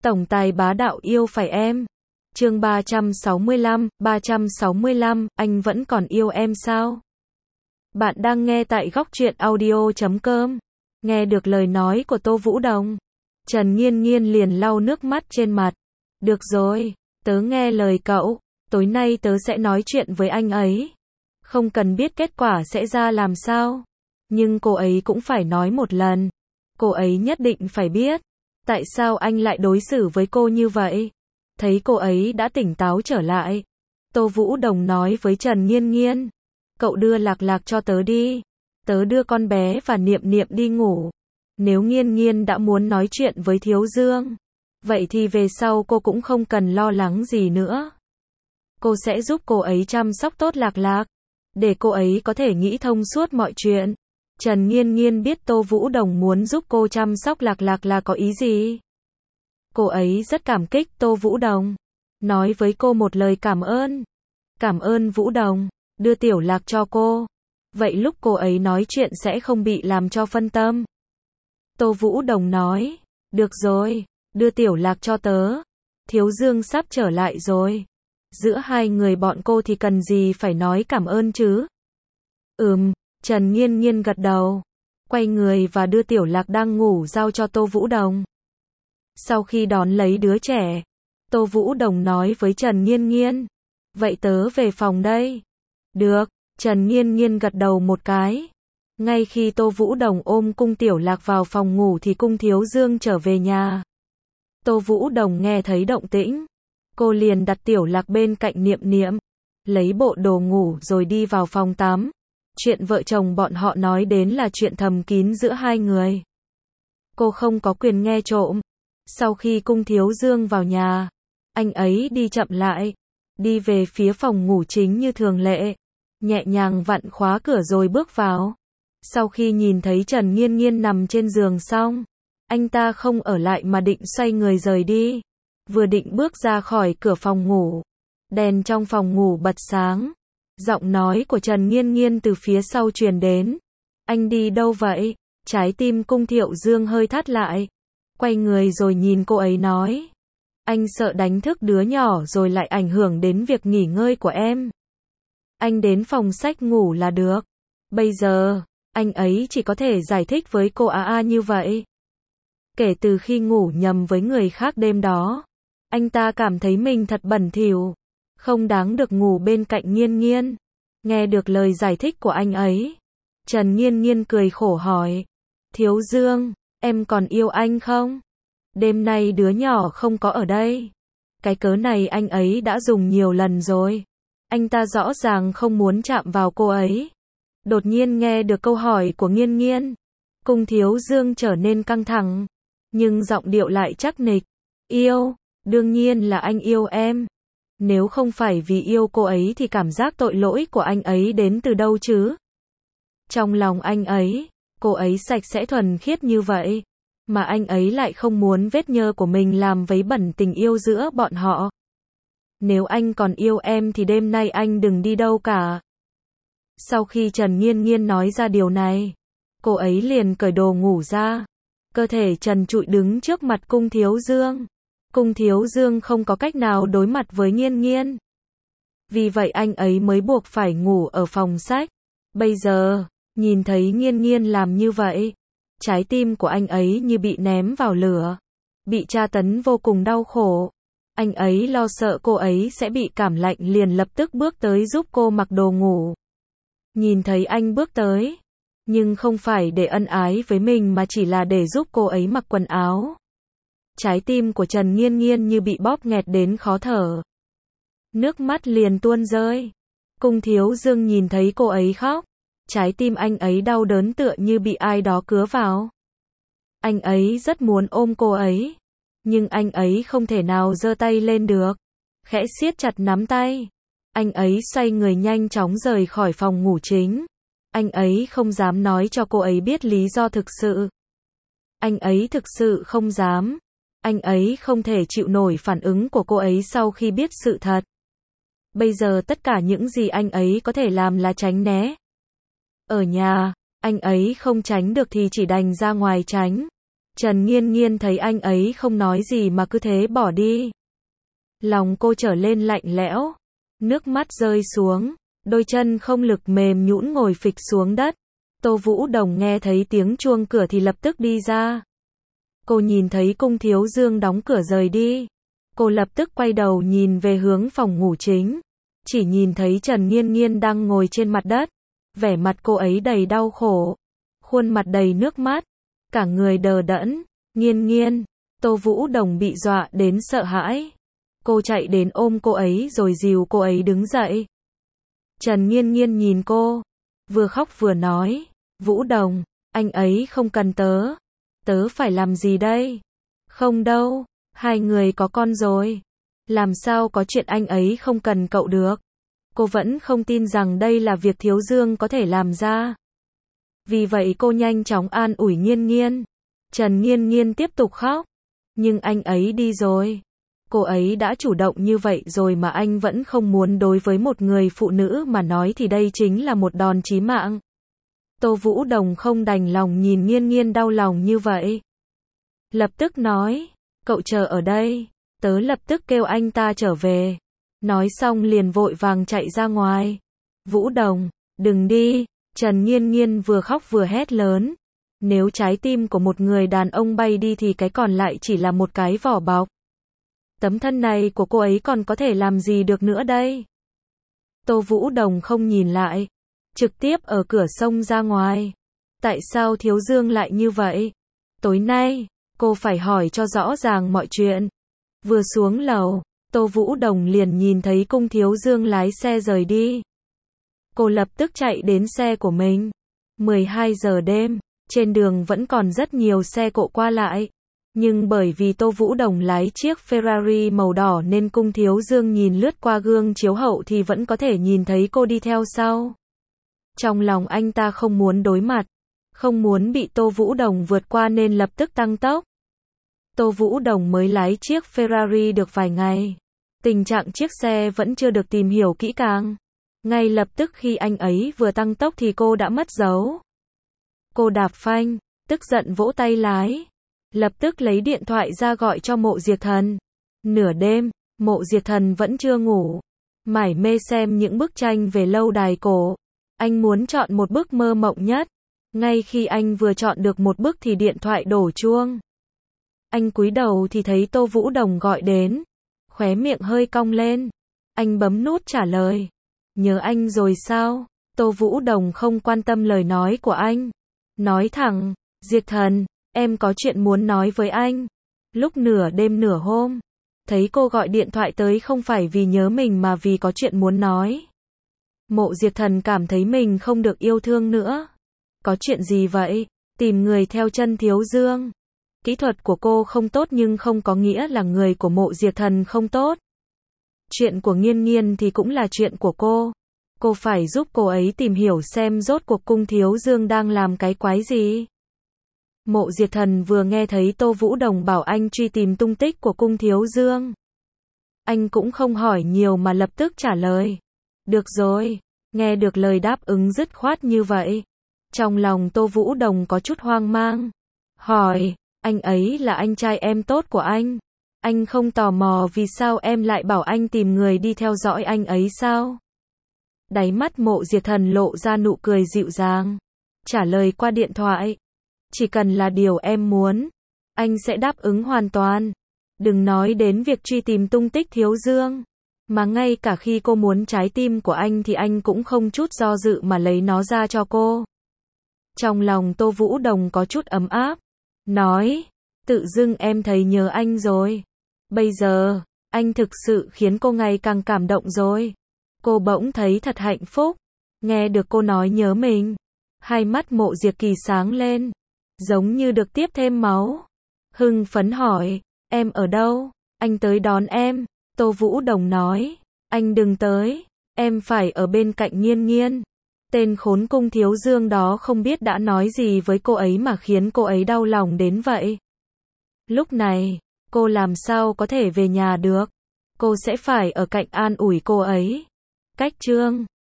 Tổng tài bá đạo yêu phải em. Chương 365, anh vẫn còn yêu em sao? Bạn đang nghe tại Góc Truyện Audio.com. Nghe được lời nói của Tô Vũ Đồng, Trần Nhiên Nhiên liền lau nước mắt trên mặt. Được rồi, tớ nghe lời cậu, tối nay tớ sẽ nói chuyện với anh ấy. Không cần biết kết quả sẽ ra làm sao, nhưng cô ấy cũng phải nói một lần. Cô ấy nhất định phải biết, tại sao anh lại đối xử với cô như vậy. Thấy cô ấy đã tỉnh táo trở lại, Tô Vũ Đồng nói với Trần Nhiên Nhiên, cậu đưa Lạc Lạc cho tớ đi. Tớ đưa con bé và Niệm Niệm đi ngủ. Nếu Nhiên Nhiên đã muốn nói chuyện với Thiếu Dương, vậy thì về sau cô cũng không cần lo lắng gì nữa. Cô sẽ giúp cô ấy chăm sóc tốt Lạc Lạc, để cô ấy có thể nghĩ thông suốt mọi chuyện. Trần Nhiên Nhiên biết Tô Vũ Đồng muốn giúp cô chăm sóc Lạc Lạc là có ý gì. Cô ấy rất cảm kích Tô Vũ Đồng, nói với cô một lời cảm ơn. Cảm ơn Vũ Đồng, đưa Tiểu Lạc cho cô. Vậy lúc cô ấy nói chuyện sẽ không bị làm cho phân tâm. Tô Vũ Đồng nói, được rồi, đưa Tiểu Lạc cho tớ. Thiếu Dương sắp trở lại rồi. Giữa hai người bọn cô thì cần gì phải nói cảm ơn chứ? Trần Nhiên Nhiên gật đầu, quay người và đưa Tiểu Lạc đang ngủ giao cho Tô Vũ Đồng. Sau khi đón lấy đứa trẻ, Tô Vũ Đồng nói với Trần Nhiên Nhiên, vậy tớ về phòng đây. Được, Trần Nhiên Nhiên gật đầu một cái. Ngay khi Tô Vũ Đồng ôm cung Tiểu Lạc vào phòng ngủ thì cung Thiếu Dương trở về nhà. Tô Vũ Đồng nghe thấy động tĩnh, cô liền đặt Tiểu Lạc bên cạnh Niệm Niệm, lấy bộ đồ ngủ rồi đi vào phòng tắm. Chuyện vợ chồng bọn họ nói đến là chuyện thầm kín giữa hai người. Cô không có quyền nghe trộm. Sau khi cung Thiếu Dương vào nhà, anh ấy đi chậm lại, đi về phía phòng ngủ chính như thường lệ, nhẹ nhàng vặn khóa cửa rồi bước vào. Sau khi nhìn thấy Trần Nhiên Nhiên nằm trên giường xong, anh ta không ở lại mà định xoay người rời đi. Vừa định bước ra khỏi cửa phòng ngủ, đèn trong phòng ngủ bật sáng. Giọng nói của Trần Nhiên Nhiên từ phía sau truyền đến. Anh đi đâu vậy? Trái tim cung Thiệu Dương hơi thắt lại. Quay người rồi nhìn cô ấy nói. Anh sợ đánh thức đứa nhỏ rồi lại ảnh hưởng đến việc nghỉ ngơi của em. Anh đến phòng sách ngủ là được. Bây giờ, anh ấy chỉ có thể giải thích với cô như vậy. Kể từ khi ngủ nhầm với người khác đêm đó, anh ta cảm thấy mình thật bẩn thỉu, không đáng được ngủ bên cạnh Nhiên Nhiên. Nghe được lời giải thích của anh ấy, Trần Nhiên Nhiên cười khổ hỏi. Thiếu Dương, em còn yêu anh không? Đêm nay đứa nhỏ không có ở đây. Cái cớ này anh ấy đã dùng nhiều lần rồi. Anh ta rõ ràng không muốn chạm vào cô ấy. Đột nhiên nghe được câu hỏi của Nhiên Nhiên, cung Thiếu Dương trở nên căng thẳng, nhưng giọng điệu lại chắc nịch. Yêu, đương nhiên là anh yêu em. Nếu không phải vì yêu cô ấy thì cảm giác tội lỗi của anh ấy đến từ đâu chứ? Trong lòng anh ấy, cô ấy sạch sẽ thuần khiết như vậy, mà anh ấy lại không muốn vết nhơ của mình làm vấy bẩn tình yêu giữa bọn họ. Nếu anh còn yêu em thì đêm nay anh đừng đi đâu cả. Sau khi Trần Nhiên Nhiên nói ra điều này, cô ấy liền cởi đồ ngủ ra, cơ thể trần trụi đứng trước mặt cung Thiếu Dương. Cung Thiếu Dương không có cách nào đối mặt với Nhiên Nhiên. Vì vậy anh ấy mới buộc phải ngủ ở phòng sách. Bây giờ, nhìn thấy Nhiên Nhiên làm như vậy, trái tim của anh ấy như bị ném vào lửa, bị tra tấn vô cùng đau khổ. Anh ấy lo sợ cô ấy sẽ bị cảm lạnh liền lập tức bước tới giúp cô mặc đồ ngủ. Nhìn thấy anh bước tới, nhưng không phải để ân ái với mình mà chỉ là để giúp cô ấy mặc quần áo. Trái tim của Trần Nhiên Nhiên như bị bóp nghẹt đến khó thở. Nước mắt liền tuôn rơi. Cung Thiếu Dương nhìn thấy cô ấy khóc, trái tim anh ấy đau đớn tựa như bị ai đó cứa vào. Anh ấy rất muốn ôm cô ấy, nhưng anh ấy không thể nào giơ tay lên được. Khẽ siết chặt nắm tay, anh ấy xoay người nhanh chóng rời khỏi phòng ngủ chính. Anh ấy không dám nói cho cô ấy biết lý do thực sự. Anh ấy thực sự không dám. Anh ấy không thể chịu nổi phản ứng của cô ấy sau khi biết sự thật. Bây giờ tất cả những gì anh ấy có thể làm là tránh né. Ở nhà, anh ấy không tránh được thì chỉ đành ra ngoài tránh. Trần Nghiên Nghiên thấy anh ấy không nói gì mà cứ thế bỏ đi. Lòng cô trở lên lạnh lẽo, nước mắt rơi xuống, đôi chân không lực mềm nhũn ngồi phịch xuống đất. Tô Vũ Đồng nghe thấy tiếng chuông cửa thì lập tức đi ra. Cô nhìn thấy Cung Thiếu Dương đóng cửa rời đi. Cô lập tức quay đầu nhìn về hướng phòng ngủ chính. Chỉ nhìn thấy Trần Nghiên Nghiên đang ngồi trên mặt đất. Vẻ mặt cô ấy đầy đau khổ. Khuôn mặt đầy nước mắt. Cả người đờ đẫn. Nghiên Nghiên. Tô Vũ Đồng bị dọa đến sợ hãi. Cô chạy đến ôm cô ấy rồi dìu cô ấy đứng dậy. Trần Nghiên Nghiên nhìn cô. Vừa khóc vừa nói. Vũ Đồng, anh ấy không cần tớ. Tớ phải làm gì đây? Không đâu, hai người có con rồi. Làm sao có chuyện anh ấy không cần cậu được? Cô vẫn không tin rằng đây là việc Thiếu Dương có thể làm ra. Vì vậy cô nhanh chóng an ủi Nghiên Nghiên. Trần Nghiên Nghiên tiếp tục khóc. Nhưng anh ấy đi rồi. Cô ấy đã chủ động như vậy rồi mà anh vẫn không muốn. Đối với một người phụ nữ mà nói thì đây chính là một đòn chí mạng. Tô Vũ Đồng không đành lòng nhìn Nghiên Nghiên đau lòng như vậy. Lập tức nói, cậu chờ ở đây, tớ lập tức kêu anh ta trở về. Nói xong liền vội vàng chạy ra ngoài. Vũ Đồng, đừng đi. Trần Nghiên Nghiên vừa khóc vừa hét lớn. Nếu trái tim của một người đàn ông bay đi thì cái còn lại chỉ là một cái vỏ bọc. Tấm thân này của cô ấy còn có thể làm gì được nữa đây? Tô Vũ Đồng không nhìn lại. Trực tiếp ở cửa sông ra ngoài. Tại sao Thiếu Dương lại như vậy? Tối nay, cô phải hỏi cho rõ ràng mọi chuyện. Vừa xuống lầu, Tô Vũ Đồng liền nhìn thấy Cung Thiếu Dương lái xe rời đi. Cô lập tức chạy đến xe của mình. 12 giờ đêm, trên đường vẫn còn rất nhiều xe cộ qua lại. Nhưng bởi vì Tô Vũ Đồng lái chiếc Ferrari màu đỏ nên Cung Thiếu Dương nhìn lướt qua gương chiếu hậu thì vẫn có thể nhìn thấy cô đi theo sau. Trong lòng anh ta không muốn đối mặt, không muốn bị Tô Vũ Đồng vượt qua nên lập tức tăng tốc. Tô Vũ Đồng mới lái chiếc Ferrari được vài ngày. Tình trạng chiếc xe vẫn chưa được tìm hiểu kỹ càng. Ngay lập tức khi anh ấy vừa tăng tốc thì cô đã mất dấu. Cô đạp phanh, tức giận vỗ tay lái. Lập tức lấy điện thoại ra gọi cho Mộ Diệt Thần. Nửa đêm, Mộ Diệt Thần vẫn chưa ngủ. Mải mê xem những bức tranh về lâu đài cổ. Anh muốn chọn một bức mơ mộng nhất. Ngay khi anh vừa chọn được một bức thì điện thoại đổ chuông. Anh cúi đầu thì thấy Tô Vũ Đồng gọi đến. Khóe miệng hơi cong lên. Anh bấm nút trả lời. Nhớ anh rồi sao? Tô Vũ Đồng không quan tâm lời nói của anh. Nói thẳng, Diệt Thần, em có chuyện muốn nói với anh. Lúc nửa đêm nửa hôm, thấy cô gọi điện thoại tới không phải vì nhớ mình mà vì có chuyện muốn nói. Mộ Diệt Thần cảm thấy mình không được yêu thương nữa. Có chuyện gì vậy? Tìm người theo chân Thiếu Dương. Kỹ thuật của cô không tốt nhưng không có nghĩa là người của Mộ Diệt Thần không tốt. Chuyện của Nghiên Nghiên thì cũng là chuyện của cô. Cô phải giúp cô ấy tìm hiểu xem rốt cuộc Cung Thiếu Dương đang làm cái quái gì. Mộ Diệt Thần vừa nghe thấy Tô Vũ Đồng bảo anh truy tìm tung tích của Cung Thiếu Dương. Anh cũng không hỏi nhiều mà lập tức trả lời. Được rồi, nghe được lời đáp ứng dứt khoát như vậy. Trong lòng Tô Vũ Đồng có chút hoang mang. Hỏi, anh ấy là anh trai em tốt của anh. Anh không tò mò vì sao em lại bảo anh tìm người đi theo dõi anh ấy sao? Đáy mắt Mộ Diệt Thần lộ ra nụ cười dịu dàng. Trả lời qua điện thoại. Chỉ cần là điều em muốn, anh sẽ đáp ứng hoàn toàn. Đừng nói đến việc truy tìm tung tích Thiếu Dương. Mà ngay cả khi cô muốn trái tim của anh thì anh cũng không chút do dự mà lấy nó ra cho cô. Trong lòng Tô Vũ Đồng có chút ấm áp. Nói, tự dưng em thấy nhớ anh rồi. Bây giờ, anh thực sự khiến cô ngày càng cảm động rồi. Cô bỗng thấy thật hạnh phúc. Nghe được cô nói nhớ mình. Hai mắt Mộ Diệt Kỳ sáng lên. Giống như được tiếp thêm máu. Hưng phấn hỏi, em ở đâu? Anh tới đón em. Tô Vũ Đồng nói, anh đừng tới. Em phải ở bên cạnh Nghiên Nghiên. Tên khốn Cung Thiếu Dương đó không biết đã nói gì với cô ấy mà khiến cô ấy đau lòng đến vậy. Lúc này, cô làm sao có thể về nhà được. Cô sẽ phải ở cạnh an ủi cô ấy. Cách chương